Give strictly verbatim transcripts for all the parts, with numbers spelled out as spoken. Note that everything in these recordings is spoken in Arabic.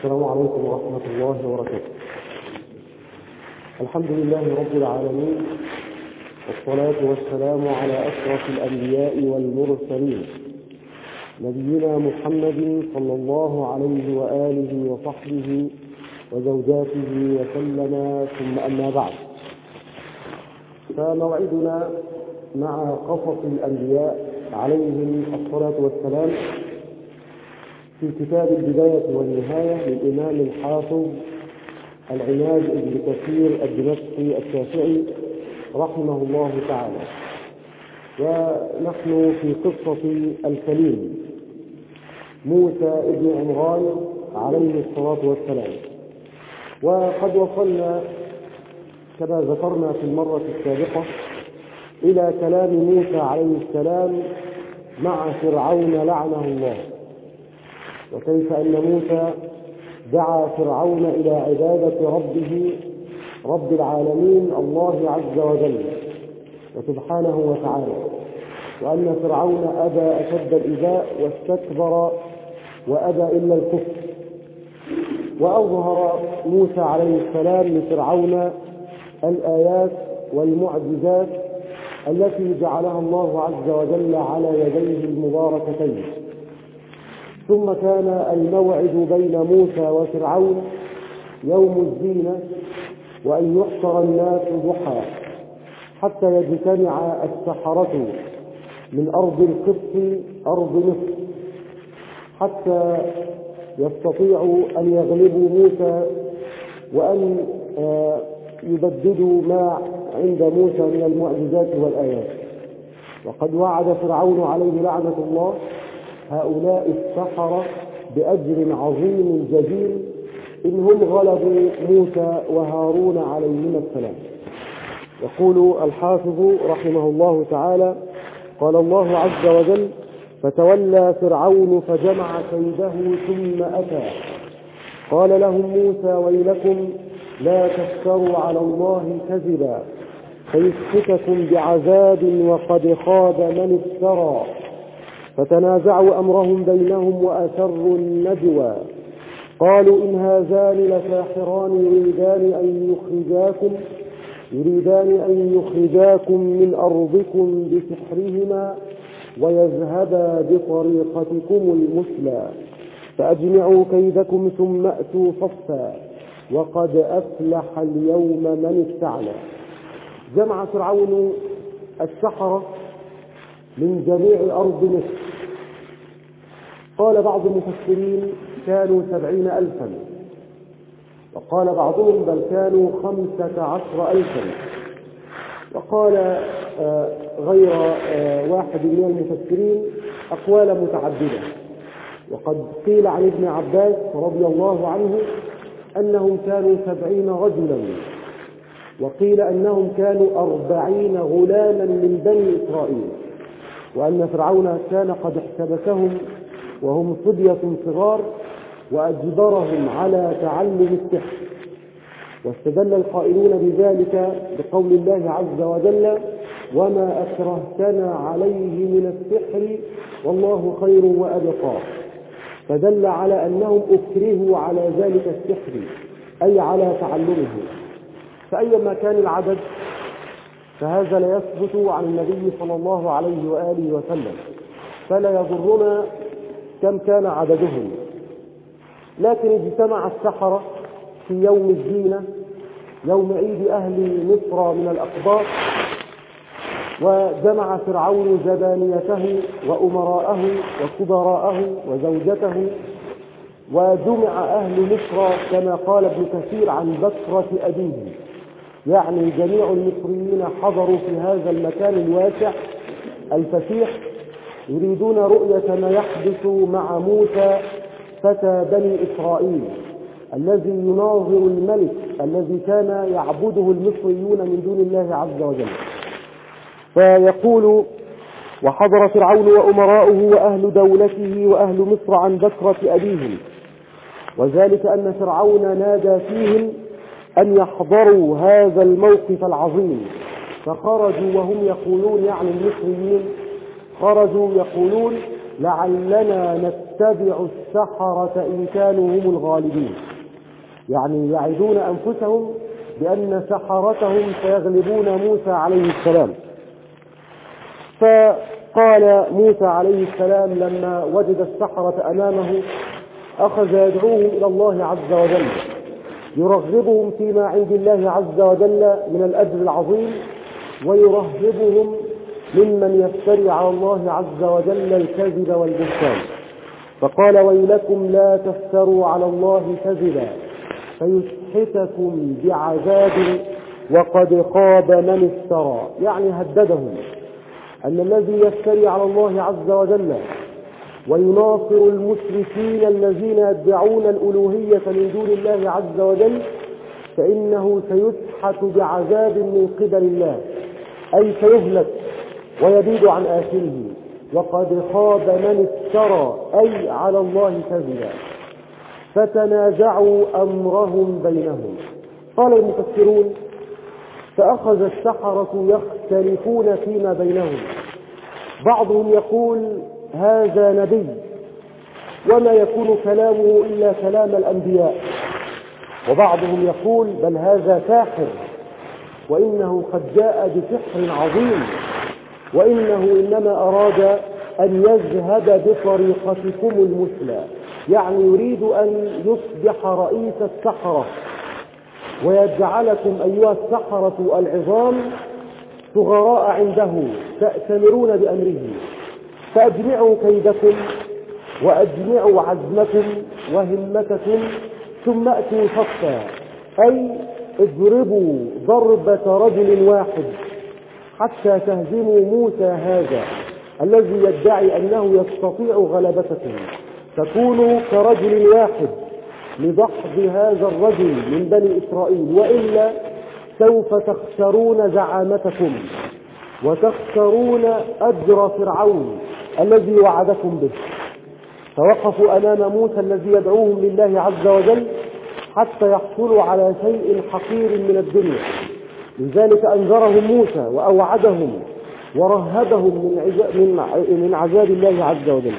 السلام عليكم ورحمة الله وبركاته. الحمد لله رب العالمين، والصلاة والسلام على أشرف الأنبياء والمرسلين، نبينا محمد صلى الله عليه وآله وصحبه وزوجاته وسلم، ثم أما بعد، فموعدنا مع قصص الأنبياء عليهم الصلاة والسلام في كتاب البداية والنهاية للإمام الحافظ العماد بن كثير الدمشقي الشافعي رحمه الله تعالى. ونحن في قصة الكليم موسى بن عمران عليه الصلاة والسلام، وقد وصلنا كما ذكرنا في المرة السابقة إلى كلام موسى عليه السلام مع فرعون لعنه الله، وكيف أن موسى دعا فرعون إلى عبادة ربه رب العالمين الله عز وجل وسبحانه وتعالى، وأن فرعون أبى أشد الإباء واستكبر وأبى إلا الكفر. وأظهر موسى عليه السلام لفرعون الآيات والمعجزات التي جعلها الله عز وجل على يديه المباركتين. ثم كان الموعد بين موسى وفرعون يوم الزينة، وأن يحشر الناس ضحى حتى يجتمع السحرة من أرض القبط أرض مصر حتى يستطيعوا أن يغلبوا موسى وأن يبددوا ما عند موسى من المعجزات والآيات. وقد وعد فرعون عليه لعنة الله هؤلاء السحرة بأجر عظيم جزيل إن هم غلبوا موسى وهارون عليهما السلام. يقول الحافظ رحمه الله تعالى: قال الله عز وجل: فتولى فرعون فجمع كيده ثم أتى قال لهم موسى: ويلكم لا تفتروا على الله كذبا فيسحتكم بعذاب وقد خاب من افترى. فتنازعوا أمرهم بينهم وأسروا النجوى قالوا إن هذان لساحران يريدان أن يخرجاكم يريدان أن يخرجاكم من أرضكم بسحرهما ويذهبا بطريقتكم المثلى فأجمعوا كيدكم ثم أتوا صفا وقد أفلح اليوم من استعلى. جمع فرعون السحرة من جميع أرض مصر. قال بعض المفسرين كانوا سبعين ألفا، وقال بعضهم بل كانوا خمسة عشر ألفا، وقال آه غير آه واحد من المفسرين أقوال متعددة. وقد قيل عن ابن عباس رضي الله عنه أنهم كانوا سبعين رجلا، وقيل أنهم كانوا أربعين غلاما من بني إسرائيل، وأن فرعون كان قد احتبسهم وهم صبية صغار وأجبرهم على تعلم السحر. واستدل القائلون بذلك بقول الله عز وجل: وما أكرهتنا عليه من السحر والله خير وأبقى، فدل على أنهم أكرهوا على ذلك السحر أي على تعلمه. فأيما كان العدد فهذا لا يثبت عن النبي صلى الله عليه وآله وسلم، فلا يضرنا كم كان عددهم. لكن اجتمع السحرة في يوم الزينة يوم عيد أهل مصر من الأقباط، وجمع فرعون زبانيته وأمراءه وكبراءه وزوجته، وجمع أهل مصر كما قال ابن كثير عن بكرة أبيه، يعني جميع المصريين حضروا في هذا المكان الواسع الفسيح يريدون رؤية ما يحدث مع موسى فتى بني إسرائيل الذي يناظر الملك الذي كان يعبده المصريون من دون الله عز وجل. فيقول: وحضر فرعون وأمراؤه وأهل دولته وأهل مصر عن بكرة أبيهم، وذلك أن فرعون نادى فيهم أن يحضروا هذا الموقف العظيم، فخرجوا وهم يقولون، يعني المصريين خرجوا يقولون: لعلنا نتبع السحرة إن كانوا هم الغالبين. يعني يعدون أنفسهم بأن سحرتهم سيغلبون موسى عليه السلام. فقال موسى عليه السلام لما وجد السحرة أمامه أخذ يدعوهم إلى الله عز وجل، يرغبهم فيما عند الله عز وجل من الأجر العظيم، ويرهبهم ممن يفتري على الله عز وجل الكذب والبهتان. فقال ويلكم لا تفتروا على الله كذبا فيسحتكم بعذاب وقد خاب من افترى. يعني هددهم أن الذي يفتري على الله عز وجل ويناصر المشركين الذين يدعون الألوهية من دون الله عز وجل فإنه سيسحت بعذاب من قبل الله، أي سيهلك ويبيد عن آخره. وقد خاب من افترى أي على الله كذبا. فتنازعوا أمرهم بينهم. قال المفسرون فأخذ السحرة يختلفون فيما بينهم، بعضهم يقول هذا نبي وما يكون كلامه إلا كلام الأنبياء، وبعضهم يقول بل هذا ساحر وإنه قد جاء بسحر عظيم، وإنه إنما أراد أن يذهب بطريقتكم المثلى، يعني يريد أن يصبح رئيس السحرة ويجعلكم أيها السحرة العظام صغراء عنده تأتمرون بأمره. فأجمعوا كيدكم وأجمعوا عزمكم وهمتكم ثم أتوا صفا، أي اضربوا ضربة رجل واحد حتى تهزموا موسى هذا الذي يدعي أنه يستطيع غلبتكم، تكونوا كرجل واحد لدحض هذا الرجل من بني إسرائيل، وإلا سوف تخسرون زعامتكم وتخسرون أجر فرعون الذي وعدكم به. فوقفوا أمام موسى الذي يدعوهم لله عز وجل حتى يحصلوا على شيء حقير من الدنيا. لذلك أنذرهم موسى وأوعدهم ورهبهم من عذاب الله عز وجل.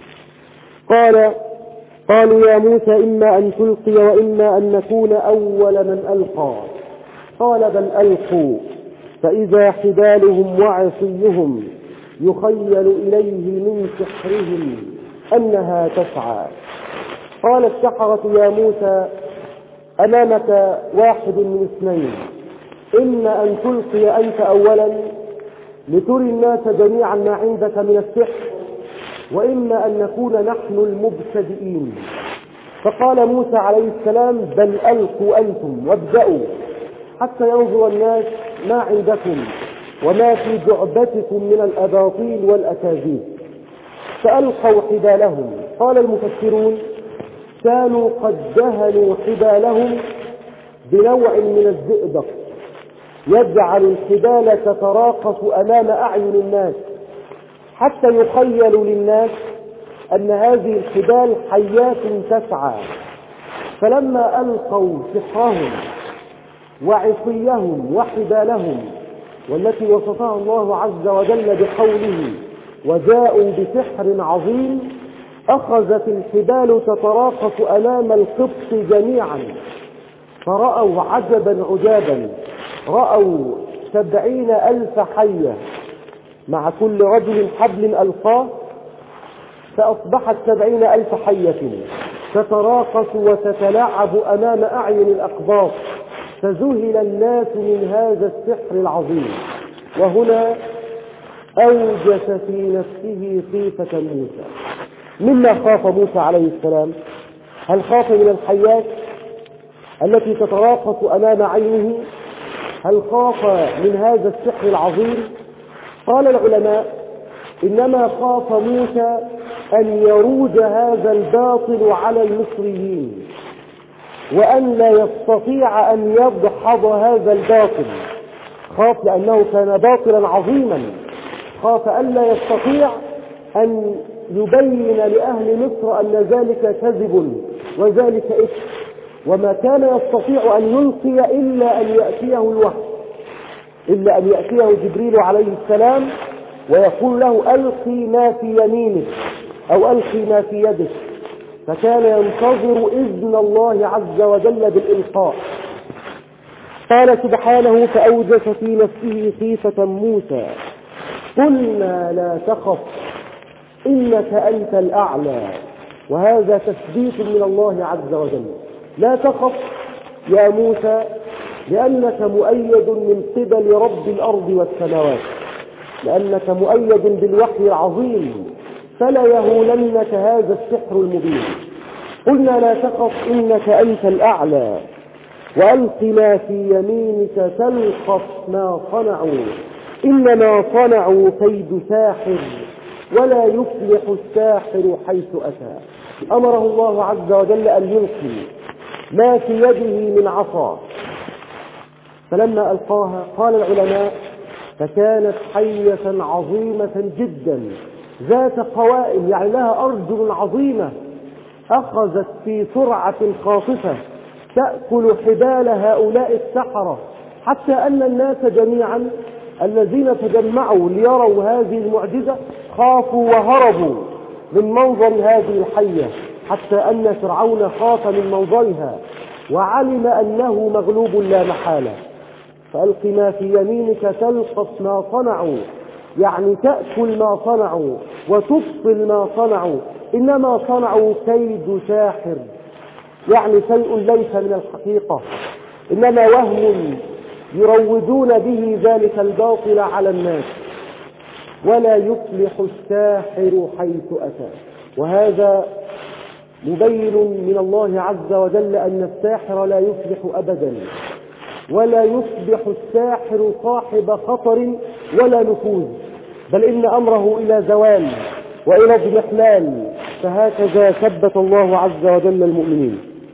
قال قالوا يا موسى إما أن تلقي وإما أن نكون أول من ألقى. قال بل ألقوا فإذا حبالهم وعصيهم يخيل إليه من سحرهم أنها تسعى. قال السحرة يا موسى أمامك واحد من اثنين، إما أن تلقي أنت أولا لتري الناس جميعا ما عندك من السحر، وإما أن نكون نحن المبتدئين. فقال موسى عليه السلام بل ألقوا أنتم وابدأوا حتى ينظر الناس ما عندكم وما في جعبتكم من الأباطيل والأكاذيب. فألقوا حبالهم. قال المفسرون كانوا قد دهنوا حبالهم بنوع من الزئبق يجعل الحبال تتراقص أمام أعين الناس حتى يخيل للناس أن هذه الحبال حيات تسعى. فلما ألقوا سحرهم وعصيهم وحبالهم والتي وصفها الله عز وجل بقوله وجاءوا بسحر عظيم، أخذت الحبال تتراقص أمام القبط جميعا، فرأوا عجبا عجابا، رأوا سبعين ألف حية مع كل رجل حبل ألقاه، فأصبحت سبعين ألف حية تتراقص وتتلاعب أمام أعين الأقباط. فذهل الناس من هذا السحر العظيم. وهنا أوجس في نفسه خيفة موسى. مما خاف موسى عليه السلام؟ هل خاف من الحيات التي تتراقص أمام عينه؟ هل خاف من هذا السحر العظيم؟ قال العلماء إنما خاف موسى أن يروج هذا الباطل على المصريين وأن لا يستطيع أن يدحض هذا الباطل. خاف لأنه كان باطلا عظيما، خاف أن لا يستطيع أن يبين لأهل مصر أن ذلك كذب وذلك إثم، وما كان يستطيع أن يلقي إلا أن يأتيه الوحي، إلا أن يأتيه جبريل عليه السلام ويقول له ألقي ما في يمينك أو ألقي ما في يدك، فكان ينتظر إذن الله عز وجل بالإلقاء. قال سبحانه: فأوجس في نفسه خيفة موسى قلنا لا تخف إنك أنت الأعلى. وهذا تثبيت من الله عز وجل. لا تخف يا موسى لأنك مؤيد من قبل رب الأرض والسماوات، لأنك مؤيد بالوحي العظيم، فلا يهولنك هذا السحر المبين. قلنا لا تخف إنك أنت الأعلى وألق ما في يمينك تلقف ما صنعوا إنما صنعوا كيد ساحر ولا يفلح الساحر حيث أتى. أمره الله عز وجل أن يلقي ما في يده من عصا، فلما ألقاها قال العلماء فكانت حية عظيمة جدا ذات قوائم، يعني لها أرجل عظيمة، أخذت في سرعة خاطفة تأكل حبال هؤلاء السحرة، حتى أن الناس جميعا الذين تجمعوا ليروا هذه المعجزة خافوا وهربوا من منظر هذه الحية، حتى أن فرعون خاف من منظرها وعلم أنه مغلوب لا محالة. فألق ما في يمينك تلقف ما صنعوا، يعني تأكل ما صنعوا وتبطل ما صنعوا، إنما صنعوا كيد ساحر، يعني شيء ليس من الحقيقة، إنما وهم يروجون به ذلك الباطل على الناس، ولا يفلح الساحر حيث أتى. وهذا مبين من الله عز وجل أن الساحر لا يفلح أبدا، ولا يصبح الساحر صاحب خطر ولا نفوذ، بل إن أمره إلى زوال وإلى اضمحلال. فهكذا ثبت الله عز وجل المؤمنين.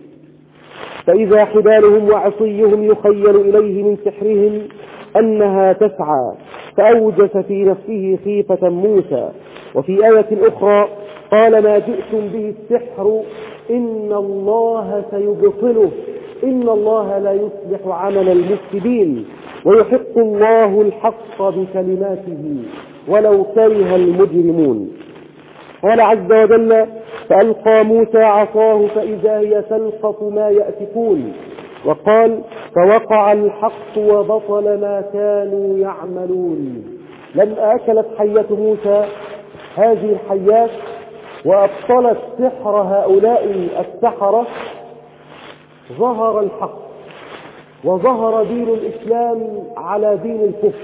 فإذا حبالهم وعصيهم يخيل إليه من سحرهم أنها تسعى فأوجس في نفسه خيفة موسى. وفي آية أخرى قال ما جئتم به السحر إن الله سيبطله إن الله لا يصلح عمل المفسدين ويحق الله الحق بكلماته ولو كره المجرمون. قال عز وجل فألقى موسى عصاه فإذا هي تلقف ما يأفكون. وقال فوقع الحق وبطل ما كانوا يعملون. لما أكلت حية موسى هذه الحيات وأبطلت سحر هؤلاء السحرة ظهر الحق وظهر دين الإسلام على دين الكفر،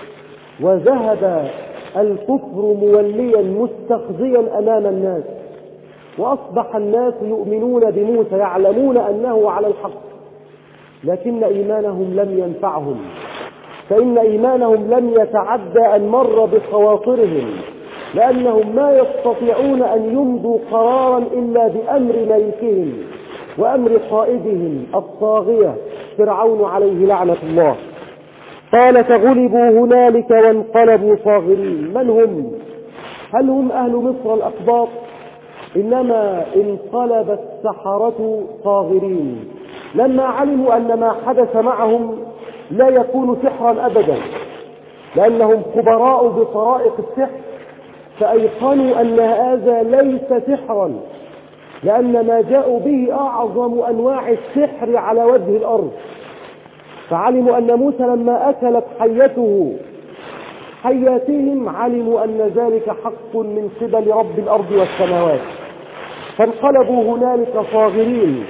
وذهب الكفر موليا مستخزيا أمام الناس، وأصبح الناس يؤمنون بموسى يعلمون أنه على الحق، لكن إيمانهم لم ينفعهم، فإن إيمانهم لم يتعدى أن مر بخواطرهم، لأنهم ما يستطيعون أن يمضوا قرارا إلا بأمر ملكهم وأمر قائدهم الطاغية فرعون عليه لعنة الله. قال فغلبوا هنالك وانقلبوا صاغرين. من هم؟ هل هم أهل مصر الأقباط؟ إنما انقلب السحرة صاغرين لما علموا أن ما حدث معهم لا يكون سحرا أبدا، لأنهم خبراء بطرائق السحر، فأيقنوا أن هذا ليس سحرا، لأن ما جاءوا به أعظم أنواع السحر على وجه الأرض. فعلموا أن موسى لما أكلت حيته حياتهم علموا أن ذلك حق من قبل رب الأرض والسماوات، فانقلبوا هنالك صاغرين.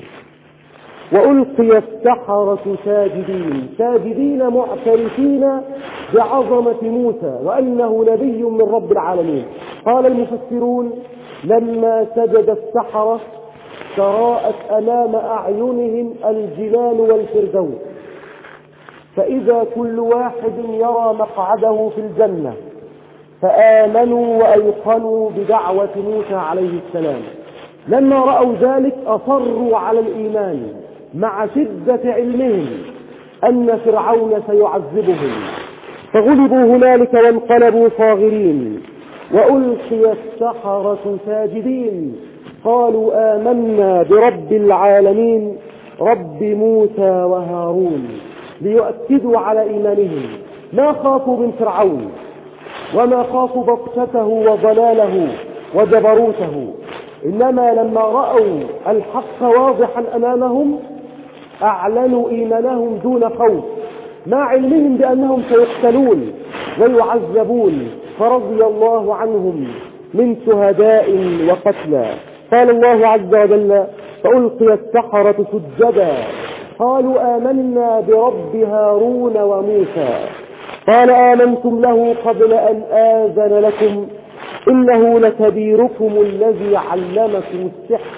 وألقي السحرة ساجدين ساجدين معترفين بعظمة موسى وأنه نبي من رب العالمين. قال المفسرون لما سجد السحرة تراءت أمام أعينهم الجنان والفردوس، فإذا كل واحد يرى مقعده في الجنة، فآمنوا وأيقنوا بدعوة موسى عليه السلام. لما رأوا ذلك أصروا على الإيمان مع شدة علمهم أن فرعون سيعذبهم، فغلبوا هنالك وانقلبوا صاغرين. وألقي السحرة ساجدين قالوا آمنا برب العالمين رب موسى وهارون، ليؤكدوا على إيمانهم. ما خافوا من فرعون وما خافوا بطشته وضلاله وجبروته، إنما لما رأوا الحق واضحا أمامهم أعلنوا إيمانهم دون خوف، مع علمهم بأنهم سيقتلون ويعذبون، فرضي الله عنهم من شهداء وقتلى. قال الله عز وجل: فألقي السحرة سجدا قالوا آمنا برب هارون وموسى قال آمنتم له قبل أن آذن لكم إنه لكبيركم الذي علمكم السحر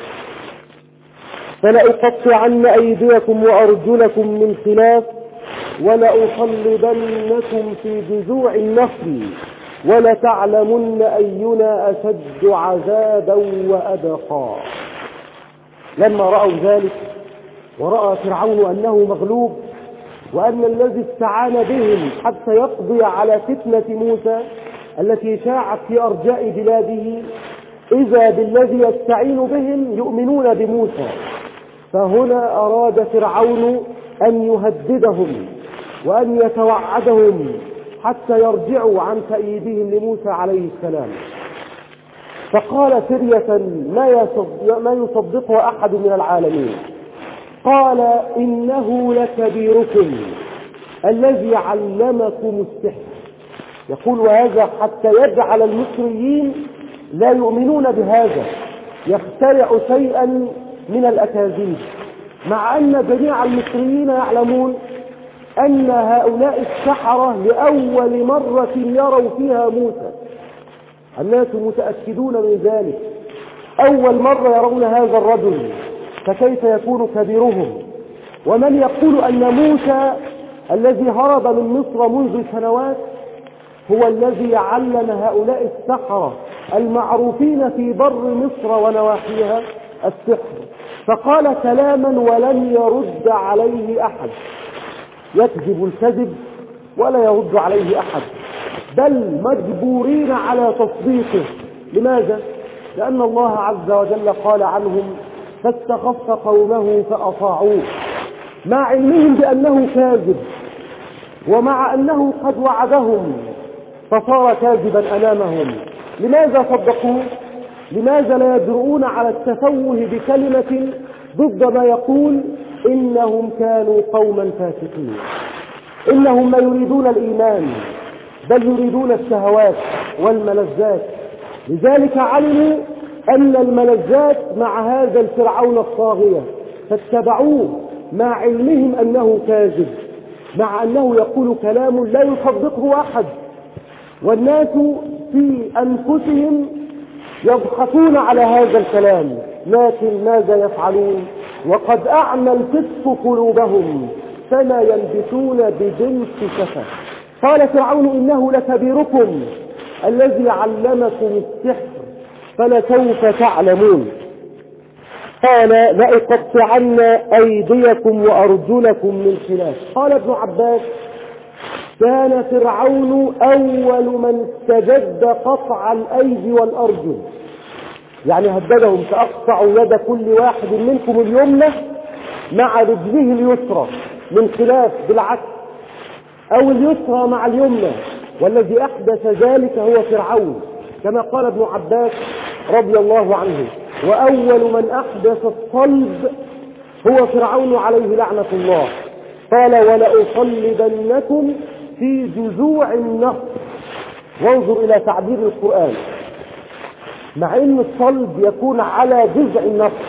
فلأقطعن أيديكم وأرجلكم من خلاف ولأصلبنكم في جذوع النخل ولتعلمن أينا أشد عذابا وأبقى. لما رأوا ذلك ورأى فرعون أنه مغلوب وأن الذي استعان بهم حتى يقضي على فتنة موسى التي شاعت في أرجاء بلاده، إذا بالذي يستعين بهم يؤمنون بموسى. فهنا أراد فرعون أن يهددهم وأن يتوعدهم حتى يرجعوا عن تأييدهم لموسى عليه السلام. فقال سرية ما يصدقها أحد من العالمين، قال: إنه لكبيركم الذي علمكم السحر. يقول وهذا حتى يجعل المصريين لا يؤمنون بهذا، يخترع شيئا من الأكاذيب، مع أن جميع المصريين يعلمون أن هؤلاء السحرة لأول مرة يروا فيها موسى، الناس متأكدون من ذلك، أول مرة يرون هذا الرجل، فكيف يكون كبيرهم؟ ومن يقول أن موسى الذي هرب من مصر منذ سنوات هو الذي علم هؤلاء السحرة المعروفين في بر مصر ونواحيها السحر. فقال كلاما ولم يرد عليه أحد، يكذب الكذب ولا يرد عليه أحد، بل مجبورين على تصديقه. لماذا؟ لأن الله عز وجل قال عنهم: فاستخف قومه فأطاعوه، مع علمهم بأنه كاذب ومع أنه قد وعدهم فصار كاذبا أمامهم. لماذا صدقوه؟ لماذا لا يجرؤون على التفوه بكلمة ضد ما يقول؟ إنهم كانوا قوما فاسقين، إنهم لا يريدون الإيمان بل يريدون الشهوات والملذات. لذلك علموا أن الملذات مع هذا الفرعون الطاغية فاتبعوه مع علمهم أنه كاذب، مع أنه يقول كلام لا يصدقه أحد، والناس في أنفسهم يضحكون على هذا الكلام. لكن ماذا يفعلون؟ وقد أعمى الفسق قلوبهم فلا يلبسون بجنس شفا. قال فرعون: إنه لكبيركم الذي علمكم السحر فلسوف تعلمون. قال: لأقطعن أيديكم وأرجلكم من خلاف. قال ابن عباس: كان فرعون أول من استجد قطع الأيدي والأرجل، يعني هددهم: سأقطع يد كل واحد منكم اليمنى مع رجله اليسرى من خلاف، بالعكس، أو اليسرى مع اليمنى. والذي أحدث ذلك هو فرعون، كما قال ابن عباس رضي الله عنه: وأول من أحدث الصلب هو فرعون عليه لعنة الله. قال: ولأصلبنكم في جذوع النخل. وانظر إلى تعبير القرآن، مع أن الصلب يكون على جذع النخل،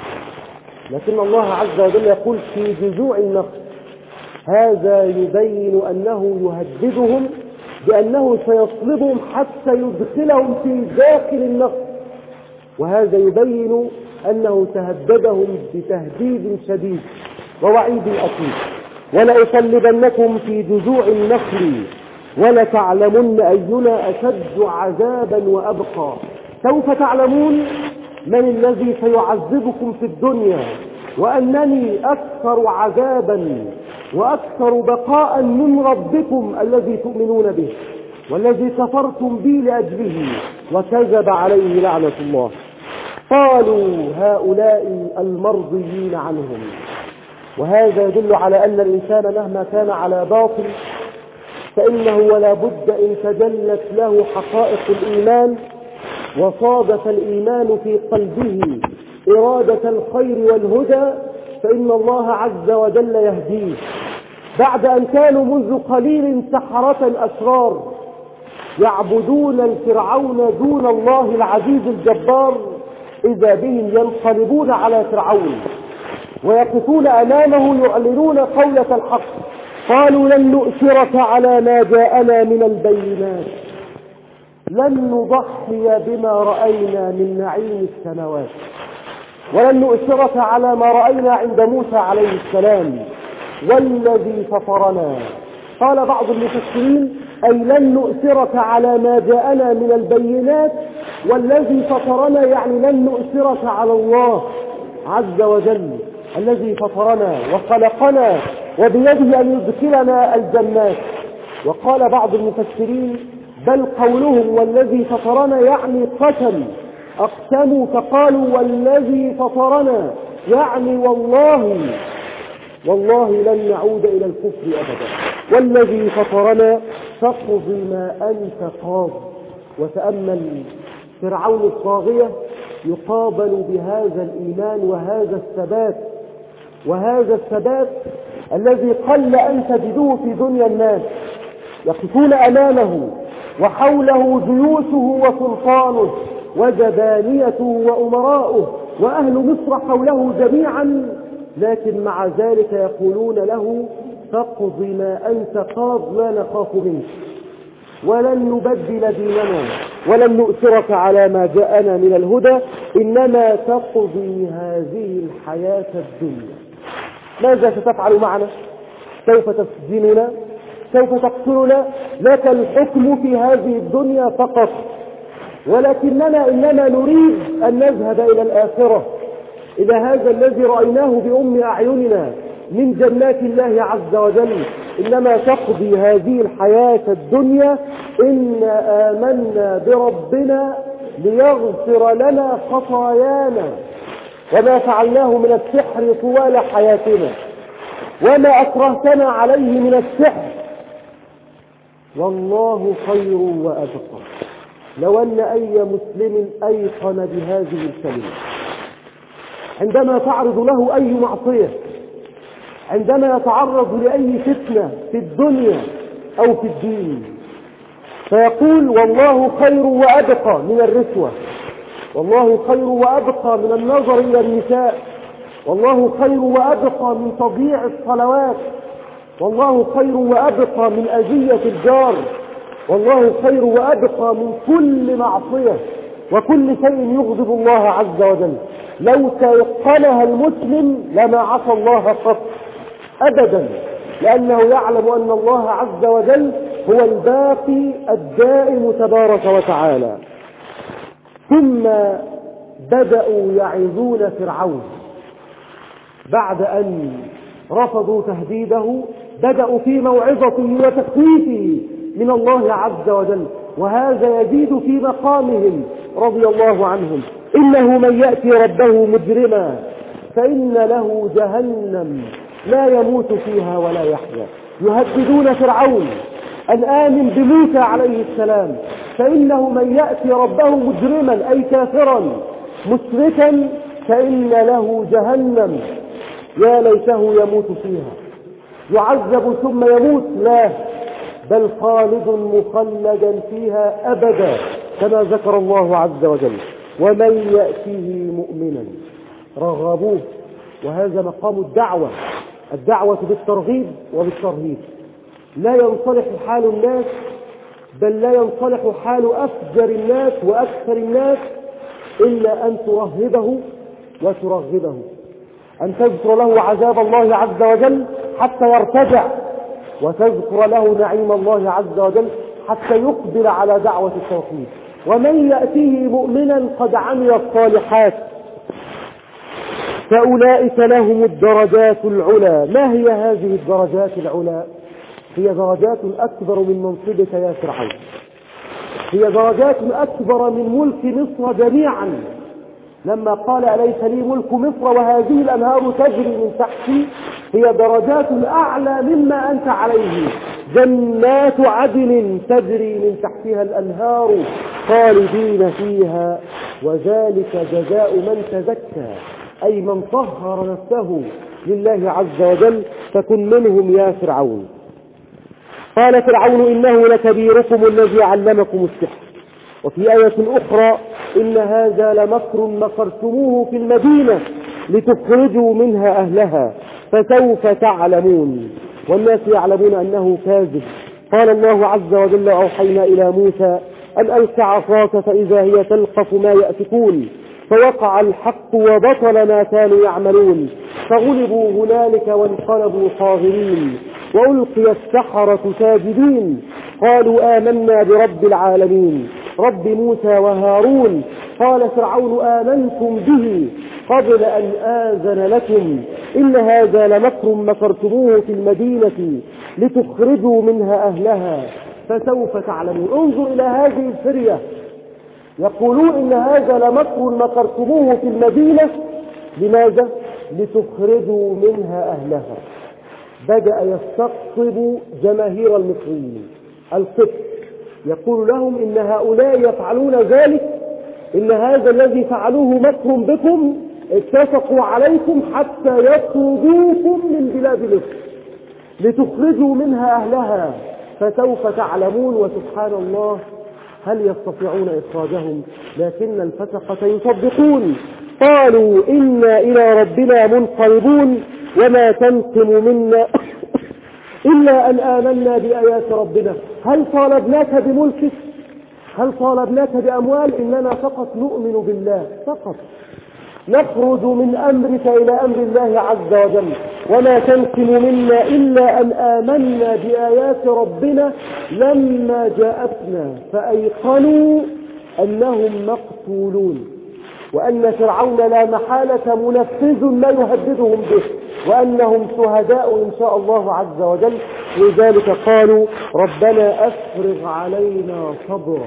لكن الله عز وجل يقول في جذوع النخل. هذا يبين أنه يهددهم بأنه سيصلبهم حتى يدخلهم في داخل النخل، وهذا يبين أنه تهددهم بتهديد شديد ووعيد أكيد. ولأصلبنكم في جذوع النخل ولتعلمن أينا أشد عذابا وأبقى. سوف تعلمون من الذي سيعذبكم في الدنيا، وأنني أكثر عذابا وأكثر بقاء من ربكم الذي تؤمنون به والذي كفرتم بي لأجله وكذب عليه لعنة الله. قالوا هؤلاء المرضيين عنهم. وهذا يدل على أن الإنسان مهما كان على باطل فإنه ولا بد إن تجلت له حقائق الإيمان وصادف الإيمان في قلبه إرادة الخير والهدى فإن الله عز وجل يهديه. بعد أن كانوا منذ قليل سحرة أشرار يعبدون الفرعون دون الله العزيز الجبار، إذا بهم ينقلبون على فرعون ويقفون أمامه يعلنون قولة الحق. قالوا لن نؤثرك على ما جاءنا من البينات، لن نضحي بما رأينا من نعيم السماوات، ولن نؤثرك على ما رأينا عند موسى عليه السلام، والذي فطرنا. قال بعض المفسرين أي لن نؤثرك على ما جاءنا من البينات، والذي فطرنا يعني لن نؤثرك على الله عز وجل الذي فطرنا وخلقنا وبيده أن يدخلنا الجنات. وقال بعض المفسرين بل قولهم والذي فطرنا يعني قسم، أقسموا فقالوا والذي فطرنا يعني والله والله لن نعود إلى الكفر أبدا، والذي فطرنا فاقض ما أنت قاض. وتأمل فرعون الطاغية يقابل بهذا الإيمان وهذا الثبات، وهذا الثبات الذي قل أن تجدوه في دنيا الناس، يقفون أمامه وحوله جيوشه وسلطانه وجبانيته وأمراؤه وأهل مصر حوله جميعا، لكن مع ذلك يقولون له فاقض ما أنت قاض لا نخاف منك، ولن نبدل ديننا، ولن نؤثرك على ما جاءنا من الهدى، إنما تقضي هذه الحياة الدنيا. ماذا ستفعل معنا؟ سوف تسجننا؟ سوف تقتلنا؟ لك الحكم في هذه الدنيا فقط، ولكننا إنما نريد أن نذهب إلى الآخرة، إلى هذا الذي رأيناه بأم أعيننا من جنات الله عز وجل. إنما تقضي هذه الحياة الدنيا، إنا آمنا بربنا ليغفر لنا خطايانا وما فعلناه من السحر طوال حياتنا وما أكرهتنا عليه من السحر، والله خير وأبقى. لو أن أي مسلم أيقن بهذه الكلمة عندما تعرض له أي معصية، عندما يتعرض لأي فتنة في الدنيا أو في الدين، فيقول والله خير وأبقى من الرشوة، والله خير وأبقى من النظر إلى النساء، والله خير وأبقى من تضييع الصلوات، والله خير وأبقى من أذية الجار، والله خير وأبقى من كل معصية وكل شيء يغضب الله عز وجل. لو تيقنها المسلم لما عصى الله قط أبدا، لأنه يعلم أن الله عز وجل هو الباقي الدائم تبارك وتعالى. ثم بدأوا يعظون فرعون بعد أن رفضوا تهديده، بدأوا في موعظته وتخويفه من الله عز وجل، وهذا يزيد في مقامهم رضي الله عنهم. إنه من يأتي ربه مجرما فإن له جهنم لا يموت فيها ولا يحيا. يهددون فرعون أن آمن بموسى عليه السلام، فإنه من يأتي ربه مجرما أي كافرا مشركا فإن له جهنم يا ليته يموت فيها. يعذب ثم يموت؟ لا، بل خالد مخلدا فيها أبدا كما ذكر الله عز وجل. ومن يأتيه مؤمنا رغبوه، وهذا مقام الدعوة، الدعوة بالترغيب وبالترهيب. لا ينصلح حال الناس، بل لا ينصلح حال أفجر الناس وأكثر الناس إلا أن ترهبه وترغبه، أن تذكر له عذاب الله عز وجل حتى يرتجع، وتذكر له نعيم الله عز وجل حتى يقبل على دعوة التوحيد. ومن يأتيه مؤمنا قد عمل الصالحات فأولئك لهم الدرجات العلى. ما هي هذه الدرجات العلى؟ هي درجات أكبر من منصبك يا فرعون، هي درجات أكبر من ملك مصر جميعا، لما قال أليس لي ملك مصر وهذه الأنهار تجري من تحتي، هي درجات أعلى مما أنت عليه، جنات عدن تجري من تحتها الأنهار خالدين فيها وذلك جزاء من تزكى، أي من طهر نفسه لله عز وجل، فكن منهم يا فرعون. قال فرعون إنه لكبيركم الذي علمكم السحر. وفي آية أخرى إن هذا لمكر مكرتموه في المدينة لتخرجوا منها أهلها فسوف تعلمون، والناس يعلمون أنه كاذب. قال الله عز وجل أوحينا إلى موسى أن ألق عصاك فإذا هي تلقف ما يأفكون، فوقع الحق وبطل ما كانوا يعملون، فغلبوا هنالك وانقلبوا صاغرين، وألقي السحرة ساجدين قالوا آمنا برب العالمين رب موسى وهارون. قال فرعون آمنتم به قبل أن آذن لكم إن هذا لمكر مكرتموه في المدينة لتخرجوا منها أهلها فسوف تعلمون. انظر إلى هذه الفرية، يقولون إن هذا لمكر مكرتموه في المدينة، لماذا؟ لتخرجوا منها أهلها. بدأ يستقطب جماهير المصريين القبط، يقول لهم إن هؤلاء يفعلون ذلك، إن هذا الذي فعلوه مكر بكم، اتفقوا عليكم حتى يطردوكم من بلاد مصر لتخرجوا منها أهلها فسوف تعلمون. وسبحان الله هل يستطيعون إخراجهم؟ لكن الفسقة يصدقون. قالوا إنا إلى ربنا منقلبون وما تنقم منا إلا أن آمنا بآيات ربنا. هل طالبناك بملكك؟ هل طالبناك بأموال؟ إننا فقط نؤمن بالله، فقط نخرج من أمرك إلى أمر الله عز وجل. وما تنقم منا إلا أن آمنا بآيات ربنا لما جاءتنا فأيقنوا أنهم مقتولون، وأن فرعون لا محالة منفذ ما يهددهم به، وأنهم شهداء إن شاء الله عز وجل. لذلك قالوا ربنا أفرغ علينا صبرا،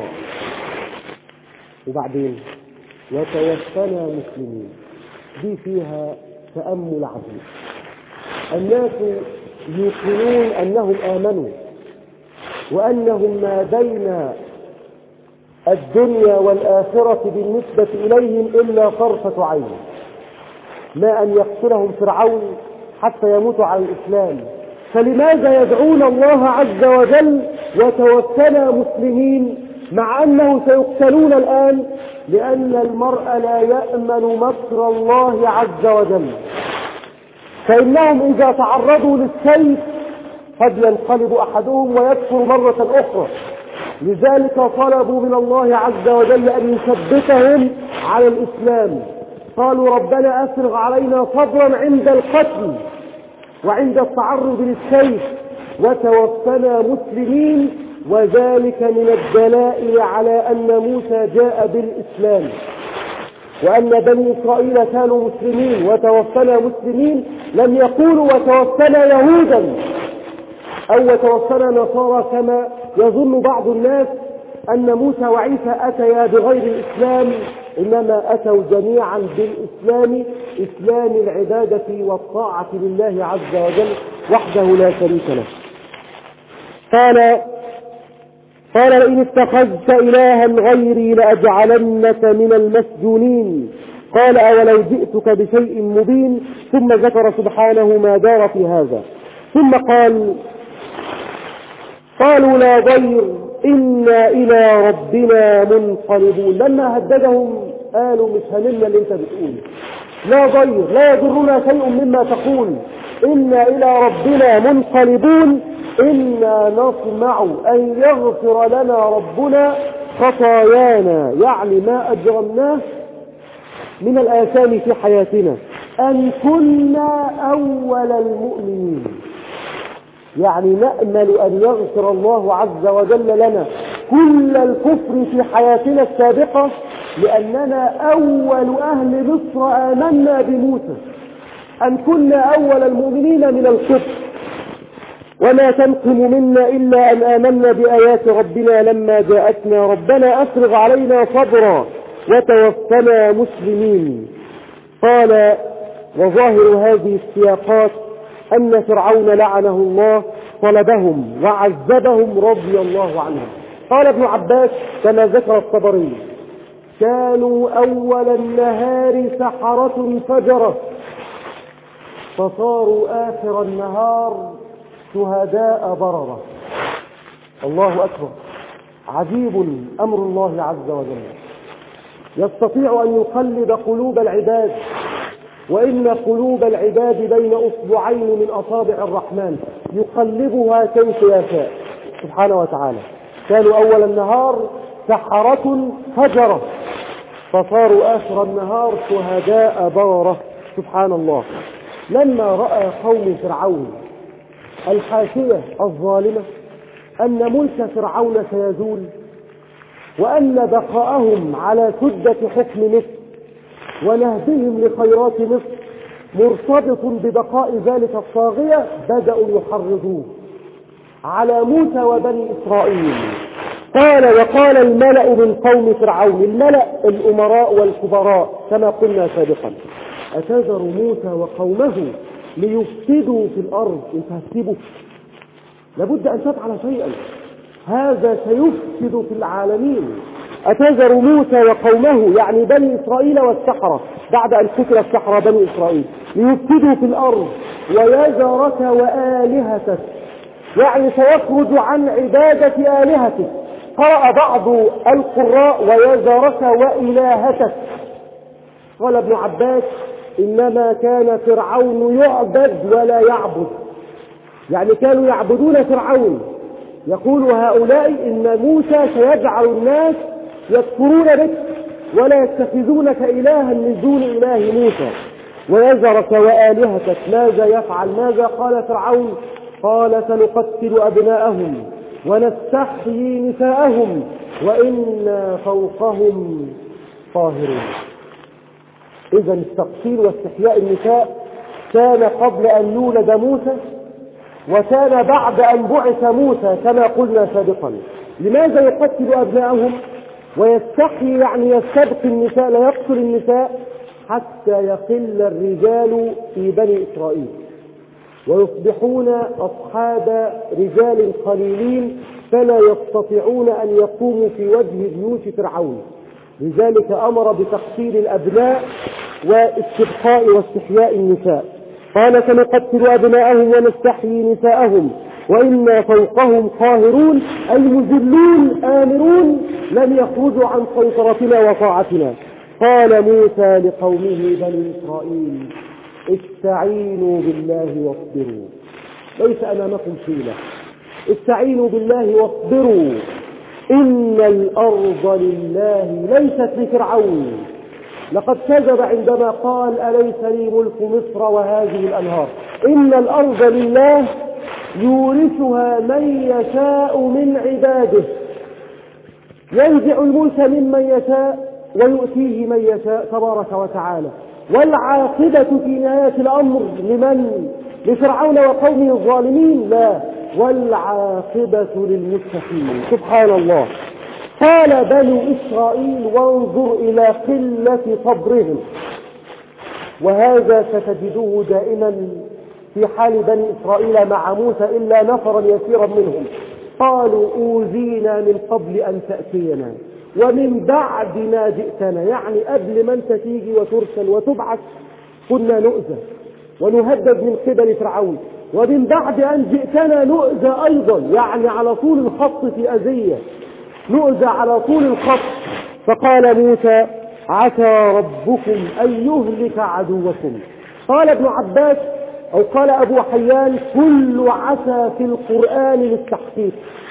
وبعدين وتوفنا مسلمين. دي فيها تأمل عظيم. الناس يوقنون أنهم آمنوا وأنهم ما بين الدنيا والآخرة بالنسبة إليهم إلا طرفة عين، ما أن يقتلهم فرعون حتى يموتوا على الإسلام. فلماذا يدعون الله عز وجل وتوفنا مسلمين مع أنه سيقتلون الآن؟ لأن المرء لا يأمن مكر الله عز وجل، فإنهم إذا تعرضوا للسيف قد ينقلب أحدهم ويكفر مرة أخرى. لذلك طلبوا من الله عز وجل أن يثبتهم على الإسلام. قالوا ربنا أفرغ علينا صبرا عند القتل وعند التعرض للسيف وتوفنا مسلمين، وذلك من الدلائل على أن موسى جاء بالإسلام وأن بني إسرائيل كانوا مسلمين. وتوفنا مسلمين لم يقولوا وتوفنا يهودا أو وتوفنا نصارى كما يظن بعض الناس أن موسى وعيسى أتيا بغير الإسلام، إنما أتوا جميعا بالإسلام، إسلام العبادة والطاعة لله عز وجل وحده لا شريك له. قال قال لئن اتخذت إلها غيري لأجعلنك من المسجونين. قال أولو جئتك بشيء مبين. ثم ذكر سبحانه ما دار في هذا، ثم قال قالوا لا ضير إنا إلى ربنا منقلبون. لما هددهم قالوا مش همنا اللي انت بتقول، لا ضير لا يضرنا شيء مما تقول، إنا إلى ربنا منقلبون، إنا نطمع أن يغفر لنا ربنا خطايانا، يعني ما أجرمناه من الآثام في حياتنا، أن كنا أول المؤمنين، يعني نأمل أن يغفر الله عز وجل لنا كل الكفر في حياتنا السابقة، لأننا أول أهل مصر آمنا بموسى، أن كنا أول المؤمنين من الكفر. وما تنقم منا إلا أن آمنا بآيات ربنا لما جاءتنا ربنا أفرغ علينا صبرا وتوفنا مسلمين. قال: وظاهر هذه السياقات أن فرعون لعنه الله طلبهم وعذبهم رضي الله عنهم. قال ابن عباس كما ذكر الطبري: كانوا أول النهار سحرة فجرة فصاروا آخر النهار شهداء بررة. الله أكبر، عجيب أمر الله عز وجل، يستطيع أن يقلب قلوب العباد، وإن قلوب العباد بين أصبعين من أصابع الرحمن يقلبها كيف يشاء سبحانه وتعالى. كانوا أول النهار سحرة فجرة فصاروا آخر النهار شهداء بررة. سبحان الله. لما رأى قوم فرعون الحاشية الظالمة أن ملك فرعون سيزول، وأن بقاءهم على سدة حكم مصر ونهبهم لخيرات مصر مرتبط ببقاء ذلك الطاغية، بدأوا يحرضوه على موسى وبني إسرائيل. قال: وقال الملأ من قوم فرعون، الملأ الأمراء والكبراء كما قلنا سابقا: أتذر موسى وقومه ليفسدوا في الأرض؟ انت هتسيبه؟ لابد أن تفعل شيئا، هذا سيفسد في العالمين. أتذر موسى وقومه يعني بني إسرائيل والسحرة، بعد أن قتل السحرة بني إسرائيل، ليفسدوا في الأرض ويذرك وآلهتك، يعني سيخرج عن عبادة آلهتك. قرأ بعض القراء ويذرك وإلهتك. قال ابن عباس: إنما كان فرعون يعبد ولا يعبد، يعني كانوا يعبدون فرعون. يقول هؤلاء إن موسى سيجعل الناس يكفرون بك ولا يتخذونك إلها من دون إله موسى. ويذرك وآلهتك، ماذا يفعل؟ ماذا قال فرعون؟ قال: سنقتل أبناءهم ونستحيي نساءهم وإنا فوقهم قاهرون. إذا التقتيل واستحياء النساء كان قبل أن يولد موسى، وكان بعد أن بعث موسى كما قلنا سابقا. لماذا يقتل أبناءهم ويستحيي؟ يعني يستبقي النساء، لا يقتل النساء، حتى يقل الرجال في بني إسرائيل ويصبحون أصحاب رجال قليلين فلا يستطيعون أن يقوموا في وجه بيوت فرعون. لذلك أمر بتقتيل الأبناء واستبقاء واستحياء النساء. قال: سنقتل أبناءهم ونستحيي نساءهم وإنا فوقهم قاهرون، أي مذلون آمرون لم يخرجوا عن سيطرتنا وطاعتنا. قال موسى لقومه بني إسرائيل: استعينوا بالله واصبروا، ليس أمامكم حيلة، استعينوا بالله واصبروا، إن الأرض لله ليست لفرعون. لقد كذب عندما قال: أليس لي ملك مصر وهذه الأنهار. إن الأرض لله يورثها من يشاء من عباده، ينزع الملك ممن يشاء ويؤتيه من يشاء تبارك وتعالى. والعاقبة في نهاية الأمر لمن؟ لفرعون وقومه الظالمين؟ لا، والعاقبة للمتقين. سبحان الله. قال بنو إسرائيل: وانظر إلى قلة صبرهم. وهذا ستجدوه دائما في حال بني إسرائيل مع موسى إلا نفرا يسيرا منهم. قالوا: أوذينا من قبل أن تأتينا ومن بعد ما جئتنا، يعني قبل ما انت تيجي وترسل وتبعث كنا نؤذى ونهدد من قبل فرعون، ومن بعد أن جئتنا نؤذى أيضا، يعني على طول الخط في أذية، نؤذى على طول الخط. فقال موسى: عسى ربكم أن يهلك عدوكم. قال ابن عباس أو قال أبو حيان: كل عسى في القرآن للتحقيق.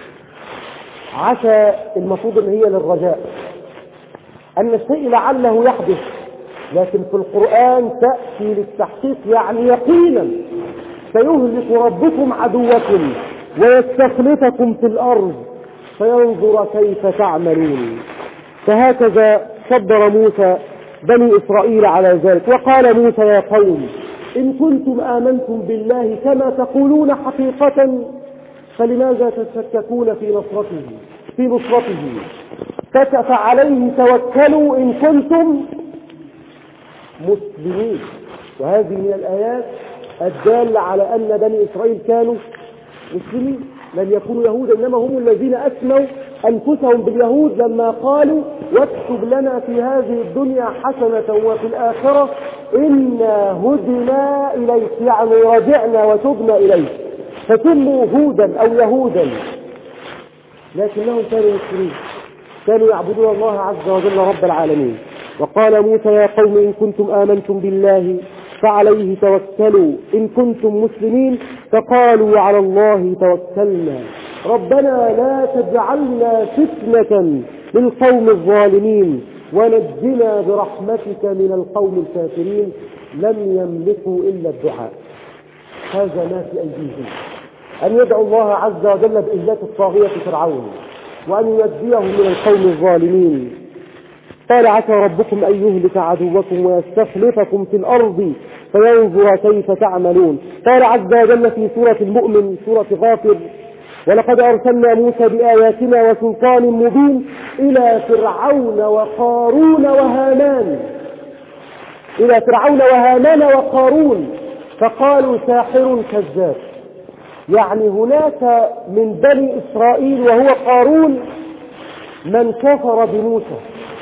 عسى المفروض أن هي للرجاء، أن الشيء لعله يحدث، لكن في القرآن تأتي للتحقيق، يعني يقينا سيهلك ربكم عدوكم ويستخلفكم في الأرض فينظر كيف تعملون. فهكذا صبر موسى بني إسرائيل على ذلك. وقال موسى: يا قوم إن كنتم آمنتم بالله كما تقولون حقيقة فلماذا تشككون في نصرته في نصرته فعليه توكلوا إن كنتم مسلمين. وهذه من الآيات الدالة على أن بني إسرائيل كانوا مسلمين، لم يكونوا يهود، إنما هم الذين أسموا أنفسهم باليهود لما قالوا واكتب لنا في هذه الدنيا حسنة وفي الآخرة إنا هدنا إليك، يعني رجعنا وتبنا إليك، فسموا هودا أو يهودا، لكنهم كانوا مسلمين، كانوا يعبدون الله عز وجل رب العالمين. وقال موسى يا قوم إن كنتم آمنتم بالله فعليه توكلوا إن كنتم مسلمين، فقالوا على الله توكلنا ربنا لا تجعلنا فتنة للقوم الظالمين ونجنا برحمتك من القوم الكافرين. لم يملكوا إلا الدعاء، هذا ما في أيديهم، أن يدعو الله عز وجل بإهلاك الطاغية فرعون وأن ينجيهم من القوم الظالمين. قال عسى ربكم أن يهلك عدوكم ويستخلفكم في الأرض فينظر كيف تعملون. قال عز وجل في سورة المؤمن سورة غافر ولقد أرسلنا موسى بآياتنا وسلطان مبين إلى فرعون وقارون وهامان إلى فرعون وهامان وقارون فقالوا ساحر كذاب. يعني هناك من بني إسرائيل وهو قارون من كفر بموسى،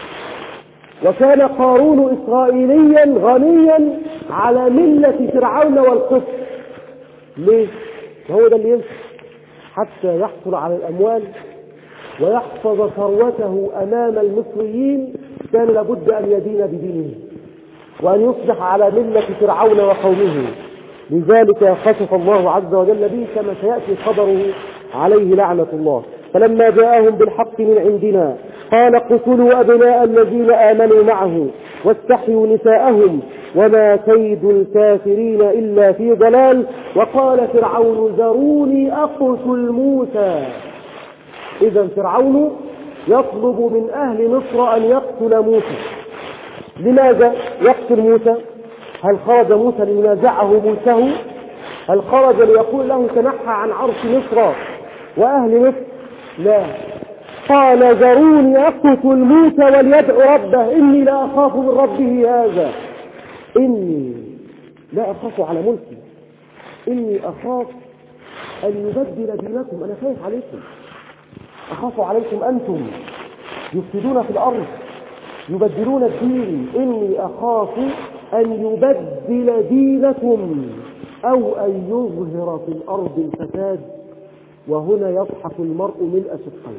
وكان قارون إسرائيليا غنيا على ملة فرعون والقبط. ليه؟ هو ده اللي ينفع حتى يحصل على الأموال ويحفظ ثروته أمام المصريين، كان لابد أن يدين بدينه وأن يصبح على ملة فرعون وقومه. لذلك خسف الله عز وجل به كما سيأتي خبره عليه لعنة الله. فلما جاءهم بالحق من عندنا قال اقتلوا أبناء الذين آمنوا معه واستحيوا نساءهم وما كيد الكافرين إلا في ضلال. وقال فرعون ذروني أقتل موسى. إذا فرعون يطلب من أهل مصر أن يقتل موسى. لماذا يقتل موسى؟ هل خرج موسى لينازعه ملكه؟ هل خرج ليقول له تنحى عن عرش مصر وأهل مصر؟ لا، قال ذروني أقتل موسى وليدعو ربه إني لا أخاف من ربه هذا. إني لا أخاف على ملكي، إني أخاف أن يبدل دينكم، أنا خايف عليكم، أخاف عليكم أنتم يفسدون في الأرض يبدلون الدين. إني أخاف أن يبدل دينكم أو أن يظهر في الأرض الفساد. وهنا يضحك المرء ملء شقين.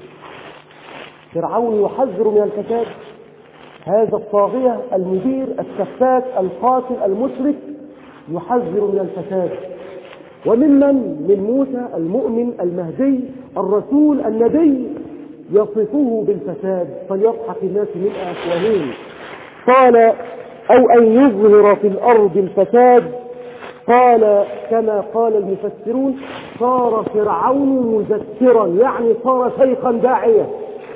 فرعون يحذر من الفساد، هذا الطاغية المدير السفاك القاتل المشرك يحذر من الفساد. وممن من موسى المؤمن المهدي الرسول النبي يصفه بالفساد، فليضحك الناس ملء أفواههم. قال أو أن يظهر في الأرض الفساد. قال كما قال المفسرون صار فرعون مذكرا، يعني صار شيخا داعية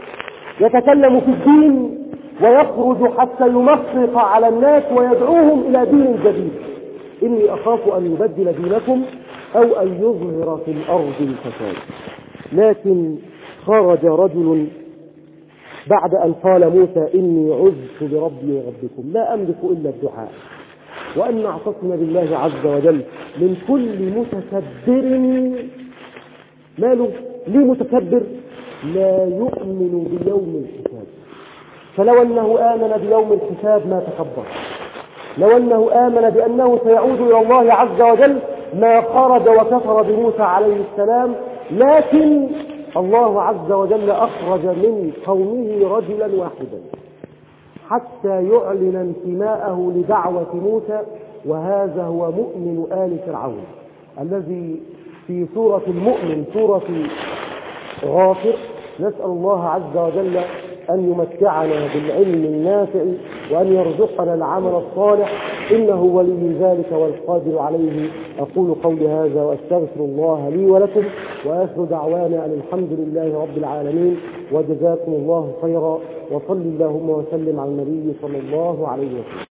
يتكلم في الدين ويخرج حتى يمسق على الناس ويدعوهم إلى دين جديد. إني أخاف أن يبدل دينكم أو أن يظهر في الأرض الفساد. لكن خرج رجل بعد أن قال موسى إني عذت بربي وربكم لا أملك إلا الدعاء وأن أعتصم بالله عز وجل من كل متكبر. ماله؟ ليه متكبر؟ لا يؤمن بيوم الحساب. فلو أنه آمن بيوم الحساب ما تكبر، لو أنه آمن بأنه سيعود إلى الله عز وجل ما خرج وكفر بموسى عليه السلام. لكن الله عز وجل أخرج من قومه رجلا واحدا حتى يعلن انتماءه لدعوة موسى، وهذا هو مؤمن آل فرعون الذي في سورة المؤمن سورة غافر. نسأل الله عز وجل أن يمتعنا بالعلم النافع وأن يرزقنا العمل الصالح، إنه ولي ذلك والقادر عليه. أقول قولي هذا وأستغفر الله لي ولكم، وآخر دعوانا أن الحمد لله رب العالمين، وجزاكم الله خيرا، وصل اللهم وسلم على النبي صلى الله عليه وسلم.